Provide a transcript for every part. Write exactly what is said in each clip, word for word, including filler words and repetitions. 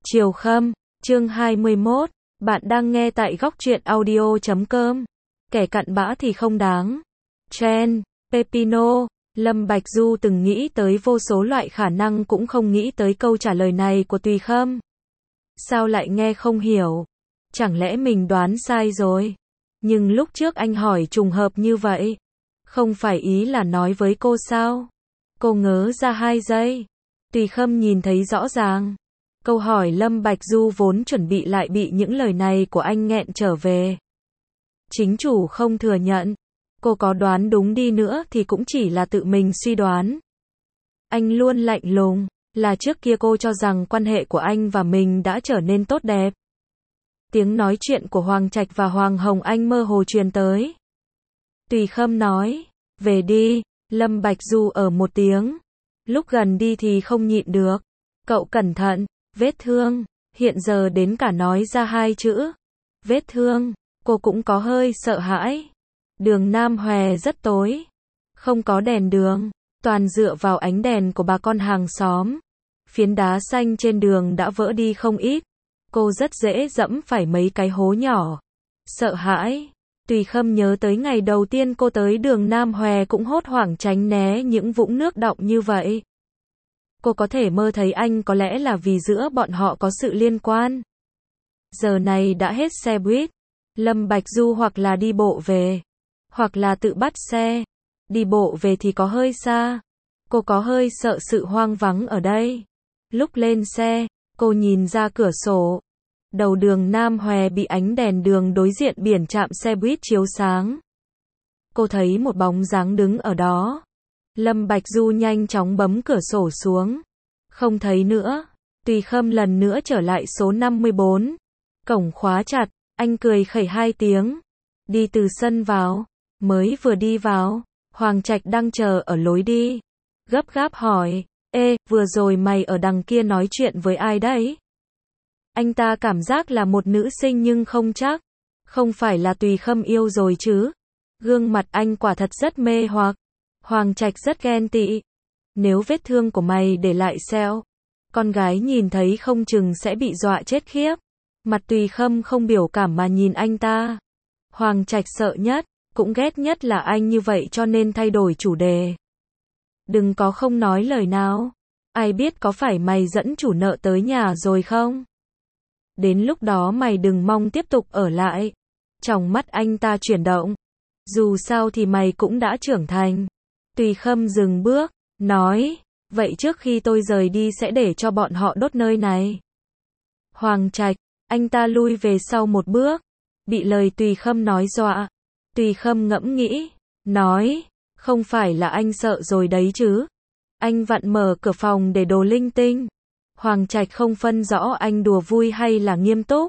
Chiều Khâm, chương hai mươi mốt, bạn đang nghe tại góc truyện audio chấm com. Kẻ cặn bã thì không đáng. Chen, Pepino, Lâm Bạch Du từng nghĩ tới vô số loại khả năng cũng không nghĩ tới câu trả lời này của Tùy Khâm. Sao lại nghe không hiểu? Chẳng lẽ mình đoán sai rồi? Nhưng lúc trước anh hỏi trùng hợp như vậy. Không phải ý là nói với cô sao? Cô ngớ ra hai giây. Tùy Khâm nhìn thấy rõ ràng. Câu hỏi Lâm Bạch Du vốn chuẩn bị lại bị những lời này của anh nghẹn trở về. Chính chủ không thừa nhận. Cô có đoán đúng đi nữa thì cũng chỉ là tự mình suy đoán. Anh luôn lạnh lùng, là trước kia cô cho rằng quan hệ của anh và mình đã trở nên tốt đẹp. Tiếng nói chuyện của Hoàng Trạch và Hoàng Hồng Anh mơ hồ truyền tới. Tùy Khâm nói, về đi, Lâm Bạch Du ở một tiếng. Lúc gần đi thì không nhịn được. Cậu cẩn thận, vết thương, hiện giờ đến cả nói ra hai chữ. Vết thương, cô cũng có hơi sợ hãi. Đường Nam Hòe rất tối. Không có đèn đường, toàn dựa vào ánh đèn của bà con hàng xóm. Phiến đá xanh trên đường đã vỡ đi không ít. Cô rất dễ dẫm phải mấy cái hố nhỏ. Sợ hãi. Tùy Khâm nhớ tới ngày đầu tiên cô tới đường Nam Hòe cũng hốt hoảng tránh né những vũng nước đọng như vậy. Cô có thể mơ thấy anh có lẽ là vì giữa bọn họ có sự liên quan. Giờ này đã hết xe buýt. Lâm Bạch Du hoặc là đi bộ về, hoặc là tự bắt xe. Đi bộ về thì có hơi xa. Cô có hơi sợ sự hoang vắng ở đây. Lúc lên xe, cô nhìn ra cửa sổ. Đầu đường Nam Hòe bị ánh đèn đường đối diện biển trạm xe buýt chiếu sáng. Cô thấy một bóng dáng đứng ở đó. Lâm Bạch Du nhanh chóng bấm cửa sổ xuống. Không thấy nữa. Tùy Khâm lần nữa trở lại số năm mươi bốn. Cổng khóa chặt, anh cười khẩy hai tiếng. Đi từ sân vào. Mới vừa đi vào, Hoàng Trạch đang chờ ở lối đi. Gấp gáp hỏi, ê, vừa rồi mày ở đằng kia nói chuyện với ai đấy? Anh ta cảm giác là một nữ sinh nhưng không chắc. Không phải là Tùy Khâm yêu rồi chứ? Gương mặt anh quả thật rất mê hoặc. Hoàng Trạch rất ghen tị. Nếu vết thương của mày để lại sẹo, con gái nhìn thấy không chừng sẽ bị dọa chết khiếp. Mặt Tùy Khâm không biểu cảm mà nhìn anh ta. Hoàng Trạch sợ nhất, cũng ghét nhất là anh như vậy cho nên thay đổi chủ đề. Đừng có không nói lời nào. Ai biết có phải mày dẫn chủ nợ tới nhà rồi không? Đến lúc đó mày đừng mong tiếp tục ở lại. Trong mắt anh ta chuyển động. Dù sao thì mày cũng đã trưởng thành. Tùy Khâm dừng bước, nói, vậy trước khi tôi rời đi sẽ để cho bọn họ đốt nơi này. Hoàng Trạch, anh ta lui về sau một bước, bị lời Tùy Khâm nói dọa. Tùy Khâm ngẫm nghĩ, nói, không phải là anh sợ rồi đấy chứ. Anh vặn mở cửa phòng để đồ linh tinh. Hoàng Trạch không phân rõ anh đùa vui hay là nghiêm túc.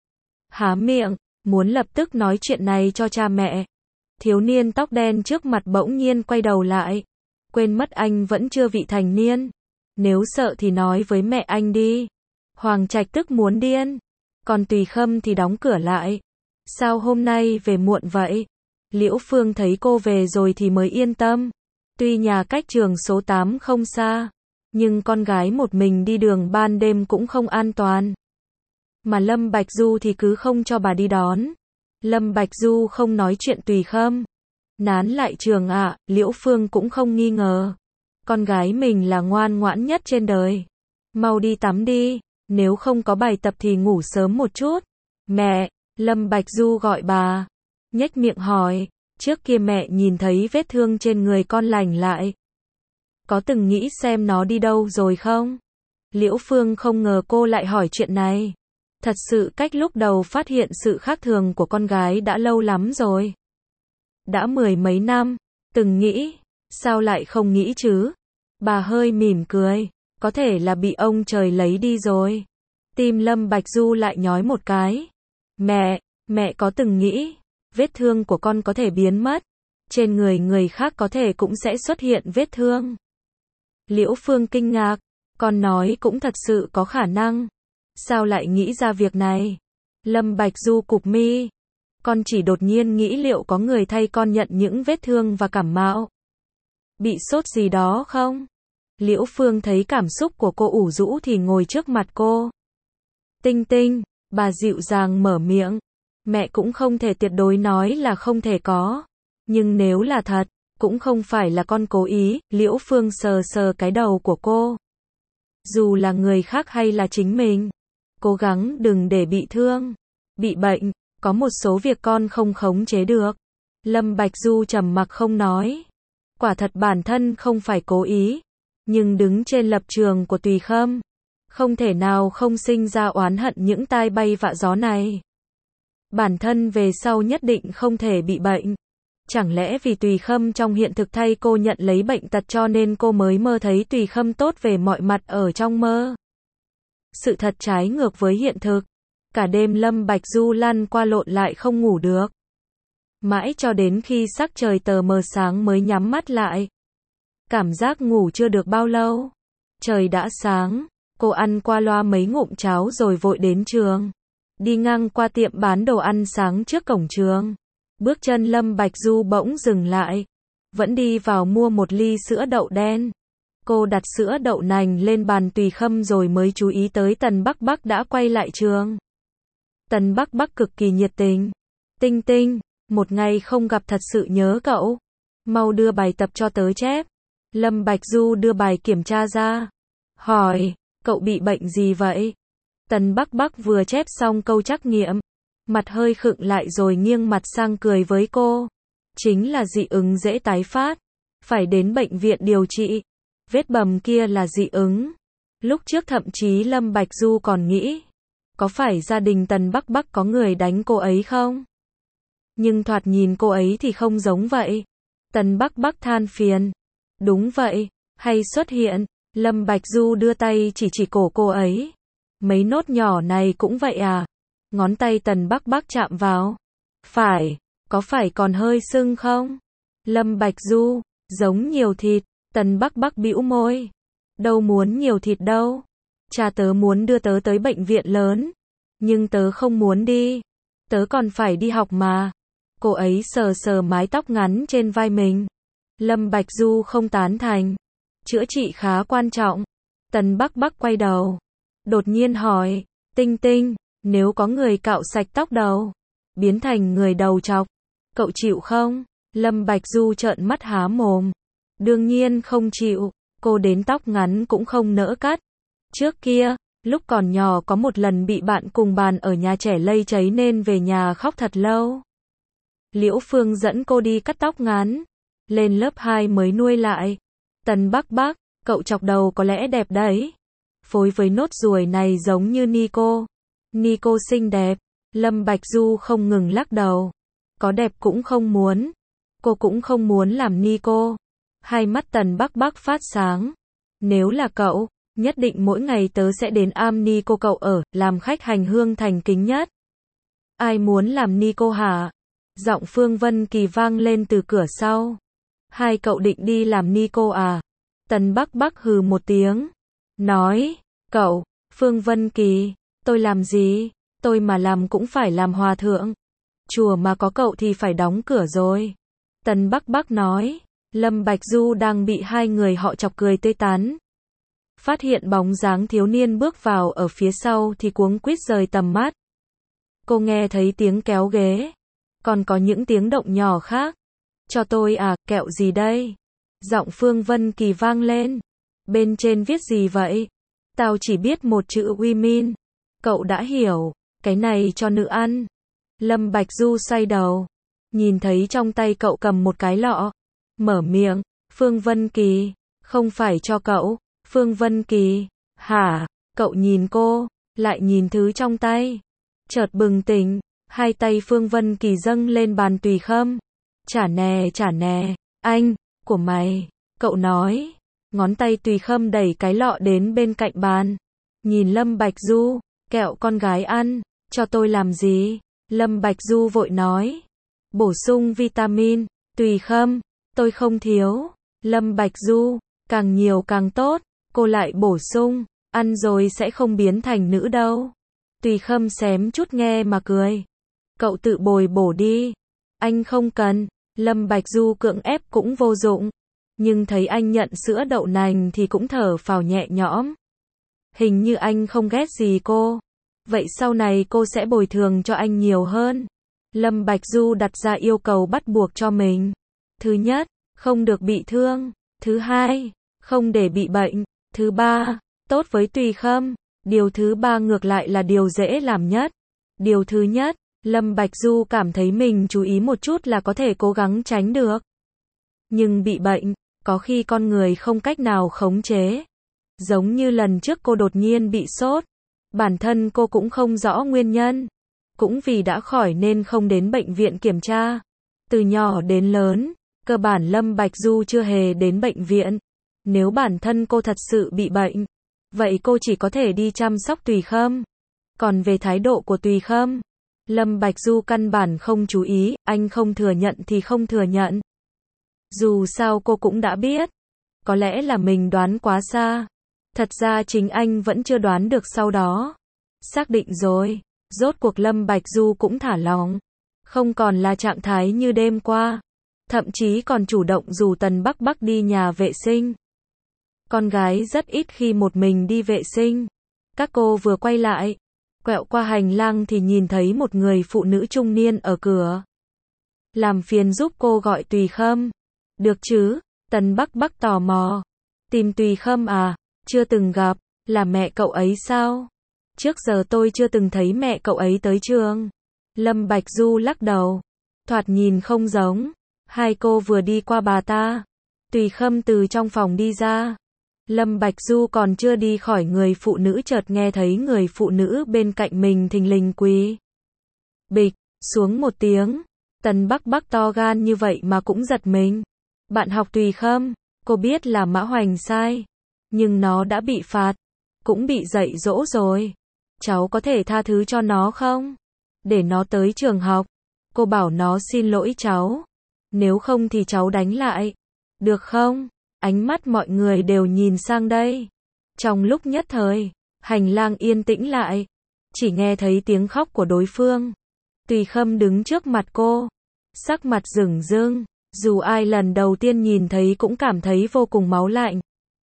Há miệng, muốn lập tức nói chuyện này cho cha mẹ. Thiếu niên tóc đen trước mặt bỗng nhiên quay đầu lại. Quên mất anh vẫn chưa vị thành niên. Nếu sợ thì nói với mẹ anh đi. Hoàng Trạch tức muốn điên. Còn Tùy Khâm thì đóng cửa lại. Sao hôm nay về muộn vậy? Liễu Phương thấy cô về rồi thì mới yên tâm. Tuy nhà cách trường số tám không xa, nhưng con gái một mình đi đường ban đêm cũng không an toàn. Mà Lâm Bạch Du thì cứ không cho bà đi đón. Lâm Bạch Du không nói chuyện Tùy Khâm. Nán lại trường ạ, à, Liễu Phương cũng không nghi ngờ. Con gái mình là ngoan ngoãn nhất trên đời. Mau đi tắm đi, nếu không có bài tập thì ngủ sớm một chút. Mẹ, Lâm Bạch Du gọi bà. Nhếch miệng hỏi, trước kia mẹ nhìn thấy vết thương trên người con lành lại. Có từng nghĩ xem nó đi đâu rồi không? Liễu Phương không ngờ cô lại hỏi chuyện này. Thật sự cách lúc đầu phát hiện sự khác thường của con gái đã lâu lắm rồi. Đã mười mấy năm, từng nghĩ, sao lại không nghĩ chứ? Bà hơi mỉm cười, có thể là bị ông trời lấy đi rồi. Tim Lâm Bạch Du lại nhói một cái. Mẹ, mẹ có từng nghĩ, vết thương của con có thể biến mất, trên người người khác có thể cũng sẽ xuất hiện vết thương. Liễu Phương kinh ngạc, con nói cũng thật sự có khả năng. Sao lại nghĩ ra việc này? Lâm Bạch Du cụp mi. Con chỉ đột nhiên nghĩ liệu có người thay con nhận những vết thương và cảm mạo. Bị sốt gì đó không? Liễu Phương thấy cảm xúc của cô ủ rũ thì ngồi trước mặt cô. Tinh Tinh, bà dịu dàng mở miệng. Mẹ cũng không thể tuyệt đối nói là không thể có. Nhưng nếu là thật, cũng không phải là con cố ý, Liễu Phương sờ sờ cái đầu của cô. Dù là người khác hay là chính mình, cố gắng đừng để bị thương, bị bệnh, có một số việc con không khống chế được. Lâm Bạch Du trầm mặc không nói. Quả thật bản thân không phải cố ý, nhưng đứng trên lập trường của Tùy Khâm, không thể nào không sinh ra oán hận những tai bay vạ gió này. Bản thân về sau nhất định không thể bị bệnh. Chẳng lẽ vì Tùy Khâm trong hiện thực thay cô nhận lấy bệnh tật cho nên cô mới mơ thấy Tùy Khâm tốt về mọi mặt ở trong mơ? Sự thật trái ngược với hiện thực. Cả đêm Lâm Bạch Du lăn qua lộn lại không ngủ được. Mãi cho đến khi sắc trời tờ mờ sáng mới nhắm mắt lại. Cảm giác ngủ chưa được bao lâu. Trời đã sáng, cô ăn qua loa mấy ngụm cháo rồi vội đến trường. Đi ngang qua tiệm bán đồ ăn sáng trước cổng trường. Bước chân Lâm Bạch Du bỗng dừng lại. Vẫn đi vào mua một ly sữa đậu đen. Cô đặt sữa đậu nành lên bàn Tùy Khâm rồi mới chú ý tới Tần Bắc Bắc đã quay lại trường. Tần Bắc Bắc cực kỳ nhiệt tình. Tinh Tinh, một ngày không gặp thật sự nhớ cậu. Mau đưa bài tập cho tớ chép. Lâm Bạch Du đưa bài kiểm tra ra. Hỏi, cậu bị bệnh gì vậy? Tần Bắc Bắc vừa chép xong câu trắc nghiệm. Mặt hơi khựng lại rồi nghiêng mặt sang cười với cô. Chính là dị ứng dễ tái phát. Phải đến bệnh viện điều trị. Vết bầm kia là dị ứng. Lúc trước thậm chí Lâm Bạch Du còn nghĩ. Có phải gia đình Tần Bắc Bắc có người đánh cô ấy không? Nhưng thoạt nhìn cô ấy thì không giống vậy. Tần Bắc Bắc than phiền. Đúng vậy, hay xuất hiện. Lâm Bạch Du đưa tay chỉ chỉ cổ cô ấy. Mấy nốt nhỏ này cũng vậy à? Ngón tay Tần Bắc Bắc chạm vào. Phải, có phải còn hơi sưng không? Lâm Bạch Du, giống nhiều thịt. Tần Bắc Bắc bĩu môi. Đâu muốn nhiều thịt đâu. Cha tớ muốn đưa tớ tới bệnh viện lớn. Nhưng tớ không muốn đi. Tớ còn phải đi học mà. Cô ấy sờ sờ mái tóc ngắn trên vai mình. Lâm Bạch Du không tán thành. Chữa trị khá quan trọng. Tần Bắc Bắc quay đầu. Đột nhiên hỏi. Tinh Tinh, nếu có người cạo sạch tóc đầu, biến thành người đầu trọc, cậu chịu không? Lâm Bạch Du trợn mắt há mồm. Đương nhiên không chịu. Cô đến tóc ngắn cũng không nỡ cắt. Trước kia, lúc còn nhỏ có một lần bị bạn cùng bàn ở nhà trẻ lây cháy nên về nhà khóc thật lâu. Liễu Phương dẫn cô đi cắt tóc ngắn. Lên lớp hai mới nuôi lại. Tần Bắc Bắc, cậu chọc đầu có lẽ đẹp đấy. Phối với nốt ruồi này giống như Nico. Nico xinh đẹp. Lâm Bạch Du không ngừng lắc đầu. Có đẹp cũng không muốn. Cô cũng không muốn làm Nico. Hai mắt Tần Bắc Bắc phát sáng. Nếu là cậu, nhất định mỗi ngày tớ sẽ đến am Nico cậu ở, làm khách hành hương thành kính nhất. Ai muốn làm Nico hả? Giọng Phương Vân Kỳ vang lên từ cửa sau. Hai cậu định đi làm Nico à? Tần Bắc Bắc hừ một tiếng. Nói, cậu, Phương Vân Kỳ, tôi làm gì? Tôi mà làm cũng phải làm hòa thượng. Chùa mà có cậu thì phải đóng cửa rồi. Tần Bắc Bắc nói. Lâm Bạch Du đang bị hai người họ chọc cười tươi tắn. Phát hiện bóng dáng thiếu niên bước vào ở phía sau thì cuống quýt rời tầm mắt. Cô nghe thấy tiếng kéo ghế. Còn có những tiếng động nhỏ khác. Cho tôi à, kẹo gì đây? Giọng Phương Vân Kỳ vang lên. Bên trên viết gì vậy? Tao chỉ biết một chữ women. Cậu đã hiểu, cái này cho nữ ăn. Lâm Bạch Du xoay đầu. Nhìn thấy trong tay cậu cầm một cái lọ. Mở miệng, Phương Vân Kỳ, không phải cho cậu. Phương Vân Kỳ, hả? Cậu nhìn cô, lại nhìn thứ trong tay. Chợt bừng tỉnh, hai tay Phương Vân Kỳ dâng lên bàn Tùy Khâm. Trả nè, trả nè, anh, của mày, cậu nói. Ngón tay Tùy Khâm đẩy cái lọ đến bên cạnh bàn. Nhìn Lâm Bạch Du, kẹo con gái ăn, cho tôi làm gì? Lâm Bạch Du vội nói. Bổ sung vitamin, Tùy Khâm, tôi không thiếu. Lâm Bạch Du, càng nhiều càng tốt. Cô lại bổ sung, ăn rồi sẽ không biến thành nữ đâu. Tùy Khâm xém chút nghe mà cười. Cậu tự bồi bổ đi. Anh không cần. Lâm Bạch Du cưỡng ép cũng vô dụng. Nhưng thấy anh nhận sữa đậu nành thì cũng thở phào nhẹ nhõm. Hình như anh không ghét gì cô. Vậy sau này cô sẽ bồi thường cho anh nhiều hơn. Lâm Bạch Du đặt ra yêu cầu bắt buộc cho mình. Thứ nhất, không được bị thương. Thứ hai, không để bị bệnh. Thứ ba, tốt với Tùy Khâm. Điều thứ ba ngược lại là điều dễ làm nhất. Điều thứ nhất, Lâm Bạch Du cảm thấy mình chú ý một chút là có thể cố gắng tránh được. Nhưng bị bệnh, có khi con người không cách nào khống chế. Giống như lần trước cô đột nhiên bị sốt. Bản thân cô cũng không rõ nguyên nhân. Cũng vì đã khỏi nên không đến bệnh viện kiểm tra. Từ nhỏ đến lớn, cơ bản Lâm Bạch Du chưa hề đến bệnh viện. Nếu bản thân cô thật sự bị bệnh, vậy cô chỉ có thể đi chăm sóc Tùy Khâm. Còn về thái độ của Tùy Khâm, Lâm Bạch Du căn bản không chú ý, anh không thừa nhận thì không thừa nhận. Dù sao cô cũng đã biết. Có lẽ là mình đoán quá xa. Thật ra chính anh vẫn chưa đoán được sau đó. Xác định rồi. Rốt cuộc Lâm Bạch Du cũng thả lỏng. Không còn là trạng thái như đêm qua. Thậm chí còn chủ động rủ Tần Bắc Bắc đi nhà vệ sinh. Con gái rất ít khi một mình đi vệ sinh. Các cô vừa quay lại, quẹo qua hành lang thì nhìn thấy một người phụ nữ trung niên ở cửa. Làm phiền giúp cô gọi Tùy Khâm. Được chứ? Tần Bắc Bắc tò mò. Tìm Tùy Khâm à? Chưa từng gặp. Là mẹ cậu ấy sao? Trước giờ tôi chưa từng thấy mẹ cậu ấy tới trường. Lâm Bạch Du lắc đầu. Thoạt nhìn không giống. Hai cô vừa đi qua bà ta. Tùy Khâm từ trong phòng đi ra. Lâm Bạch Du còn chưa đi khỏi người phụ nữ chợt nghe thấy người phụ nữ bên cạnh mình thình lình quỳ. Bịch, xuống một tiếng. Tần Bắc Bắc to gan như vậy mà cũng giật mình. Bạn học Tùy Khâm, cô biết là Mã Hoành sai. Nhưng nó đã bị phạt. Cũng bị dạy dỗ rồi. Cháu có thể tha thứ cho nó không? Để nó tới trường học. Cô bảo nó xin lỗi cháu. Nếu không thì cháu đánh lại. Được không? Ánh mắt mọi người đều nhìn sang đây. Trong lúc nhất thời, hành lang yên tĩnh lại. Chỉ nghe thấy tiếng khóc của đối phương. Tùy Khâm đứng trước mặt cô. Sắc mặt rửng rưng. Dù ai lần đầu tiên nhìn thấy cũng cảm thấy vô cùng máu lạnh.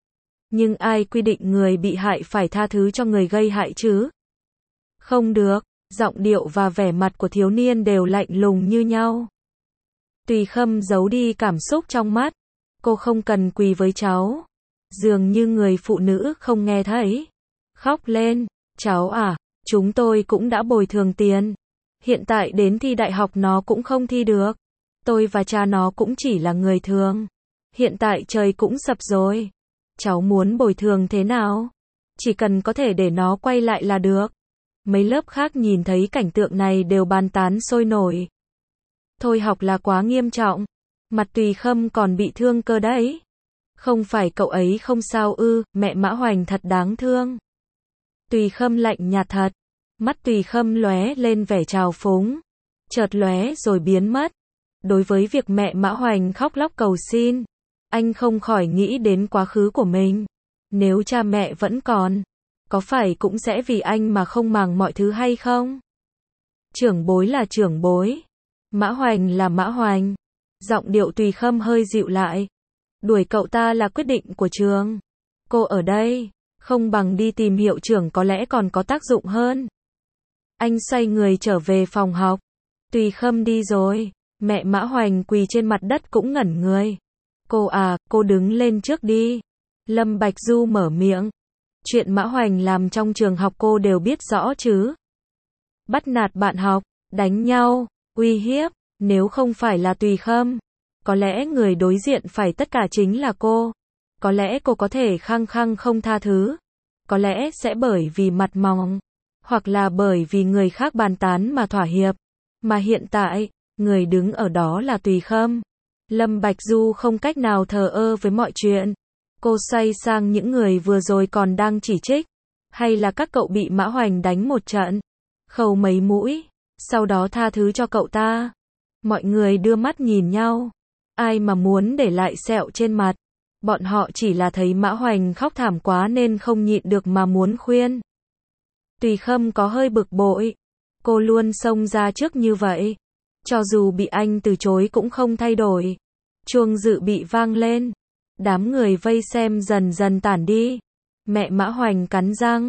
Nhưng ai quy định người bị hại phải tha thứ cho người gây hại chứ? Không được. Giọng điệu và vẻ mặt của thiếu niên đều lạnh lùng như nhau. Tùy Khâm giấu đi cảm xúc trong mắt. Cô không cần quỳ với cháu. Dường như người phụ nữ không nghe thấy. Khóc lên. Cháu à, chúng tôi cũng đã bồi thường tiền. Hiện tại đến thi đại học nó cũng không thi được. Tôi và cha nó cũng chỉ là người thường. Hiện tại trời cũng sập rồi. Cháu muốn bồi thường thế nào? Chỉ cần có thể để nó quay lại là được. Mấy lớp khác nhìn thấy cảnh tượng này đều bàn tán sôi nổi. Thôi học là quá nghiêm trọng. Mặt Tùy Khâm còn bị thương cơ đấy. Không phải cậu ấy không sao ư, mẹ Mã Hoành thật đáng thương. Tùy Khâm lạnh nhạt thật. Mắt Tùy Khâm lóe lên vẻ trào phúng. Chợt lóe rồi biến mất. Đối với việc mẹ Mã Hoành khóc lóc cầu xin, anh không khỏi nghĩ đến quá khứ của mình. Nếu cha mẹ vẫn còn, có phải cũng sẽ vì anh mà không màng mọi thứ hay không? Trưởng bối là trưởng bối. Mã Hoành là Mã Hoành. Giọng điệu Tùy Khâm hơi dịu lại. Đuổi cậu ta là quyết định của trường. Cô ở đây, không bằng đi tìm hiệu trưởng có lẽ còn có tác dụng hơn. Anh xoay người trở về phòng học. Tùy Khâm đi rồi. Mẹ Mã Hoành quỳ trên mặt đất cũng ngẩn người. Cô à, cô đứng lên trước đi. Lâm Bạch Du mở miệng. Chuyện Mã Hoành làm trong trường học cô đều biết rõ chứ. Bắt nạt bạn học, đánh nhau, uy hiếp. Nếu không phải là Tùy Khâm, có lẽ người đối diện phải tất cả chính là cô. Có lẽ cô có thể khăng khăng không tha thứ. Có lẽ sẽ bởi vì mặt mỏng. Hoặc là bởi vì người khác bàn tán mà thỏa hiệp. Mà hiện tại, người đứng ở đó là Tùy Khâm. Lâm Bạch Du không cách nào thờ ơ với mọi chuyện. Cô xoay sang những người vừa rồi còn đang chỉ trích. Hay là các cậu bị Mã Hoành đánh một trận. Khâu mấy mũi. Sau đó tha thứ cho cậu ta. Mọi người đưa mắt nhìn nhau. Ai mà muốn để lại sẹo trên mặt. Bọn họ chỉ là thấy Mã Hoành khóc thảm quá nên không nhịn được mà muốn khuyên. Tùy Khâm có hơi bực bội. Cô luôn xông ra trước như vậy. Cho dù bị anh từ chối cũng không thay đổi. Chuông dự bị vang lên. Đám người vây xem dần dần tản đi. Mẹ Mã Hoành cắn răng.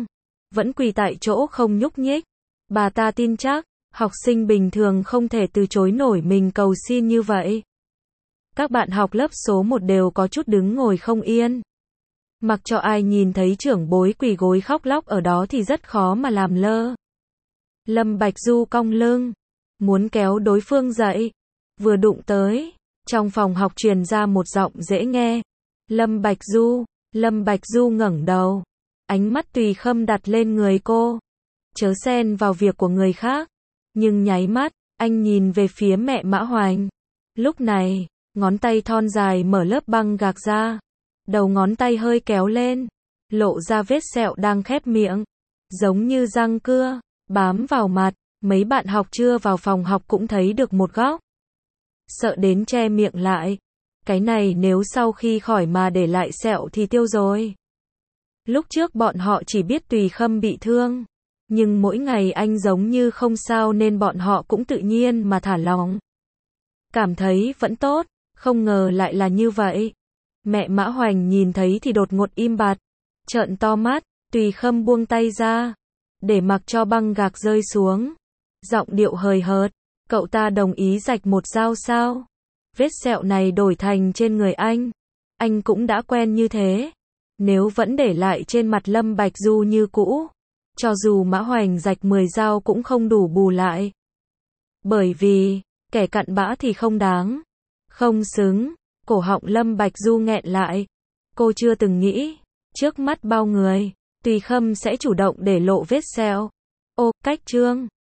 vẫn quỳ tại chỗ không nhúc nhích. Bà ta tin chắc, học sinh bình thường không thể từ chối nổi mình cầu xin như vậy. Các bạn học lớp số một đều có chút đứng ngồi không yên. Mặc cho ai nhìn thấy trưởng bối quỳ gối khóc lóc ở đó thì rất khó mà làm lơ. Lâm Bạch Du cong lưng, muốn kéo đối phương dậy. Vừa đụng tới, trong phòng học truyền ra một giọng dễ nghe. Lâm Bạch Du, Lâm Bạch Du ngẩng đầu. Ánh mắt Tùy Khâm đặt lên người cô. Chớ xen vào việc của người khác. Nhưng nháy mắt, anh nhìn về phía mẹ Mã Hoành. Lúc này, ngón tay thon dài mở lớp băng gạc ra. Đầu ngón tay hơi kéo lên, lộ ra vết sẹo đang khép miệng. Giống như răng cưa, bám vào mặt. Mấy bạn học chưa vào phòng học cũng thấy được một góc. Sợ đến che miệng lại. Cái này nếu sau khi khỏi mà để lại sẹo thì tiêu rồi. Lúc trước bọn họ chỉ biết Tùy Khâm bị thương. Nhưng mỗi ngày anh giống như không sao nên bọn họ cũng tự nhiên mà thả lỏng. Cảm thấy vẫn tốt, không ngờ lại là như vậy. Mẹ Mã Hoành nhìn thấy thì đột ngột im bặt. Trợn to mắt, Tùy Khâm buông tay ra. Để mặc cho băng gạc rơi xuống. Giọng điệu hời hợt. Cậu ta đồng ý rạch một dao sao? Vết sẹo này đổi thành trên người anh. Anh cũng đã quen như thế. Nếu vẫn để lại trên mặt Lâm Bạch Du như cũ, cho dù Mã Hoành rạch mười dao cũng không đủ bù lại. Bởi vì, kẻ cặn bã thì không đáng. Không xứng. Cổ họng Lâm Bạch Du nghẹn lại. Cô chưa từng nghĩ, trước mắt bao người, Tùy Khâm sẽ chủ động để lộ vết sẹo. Ô, cách trương.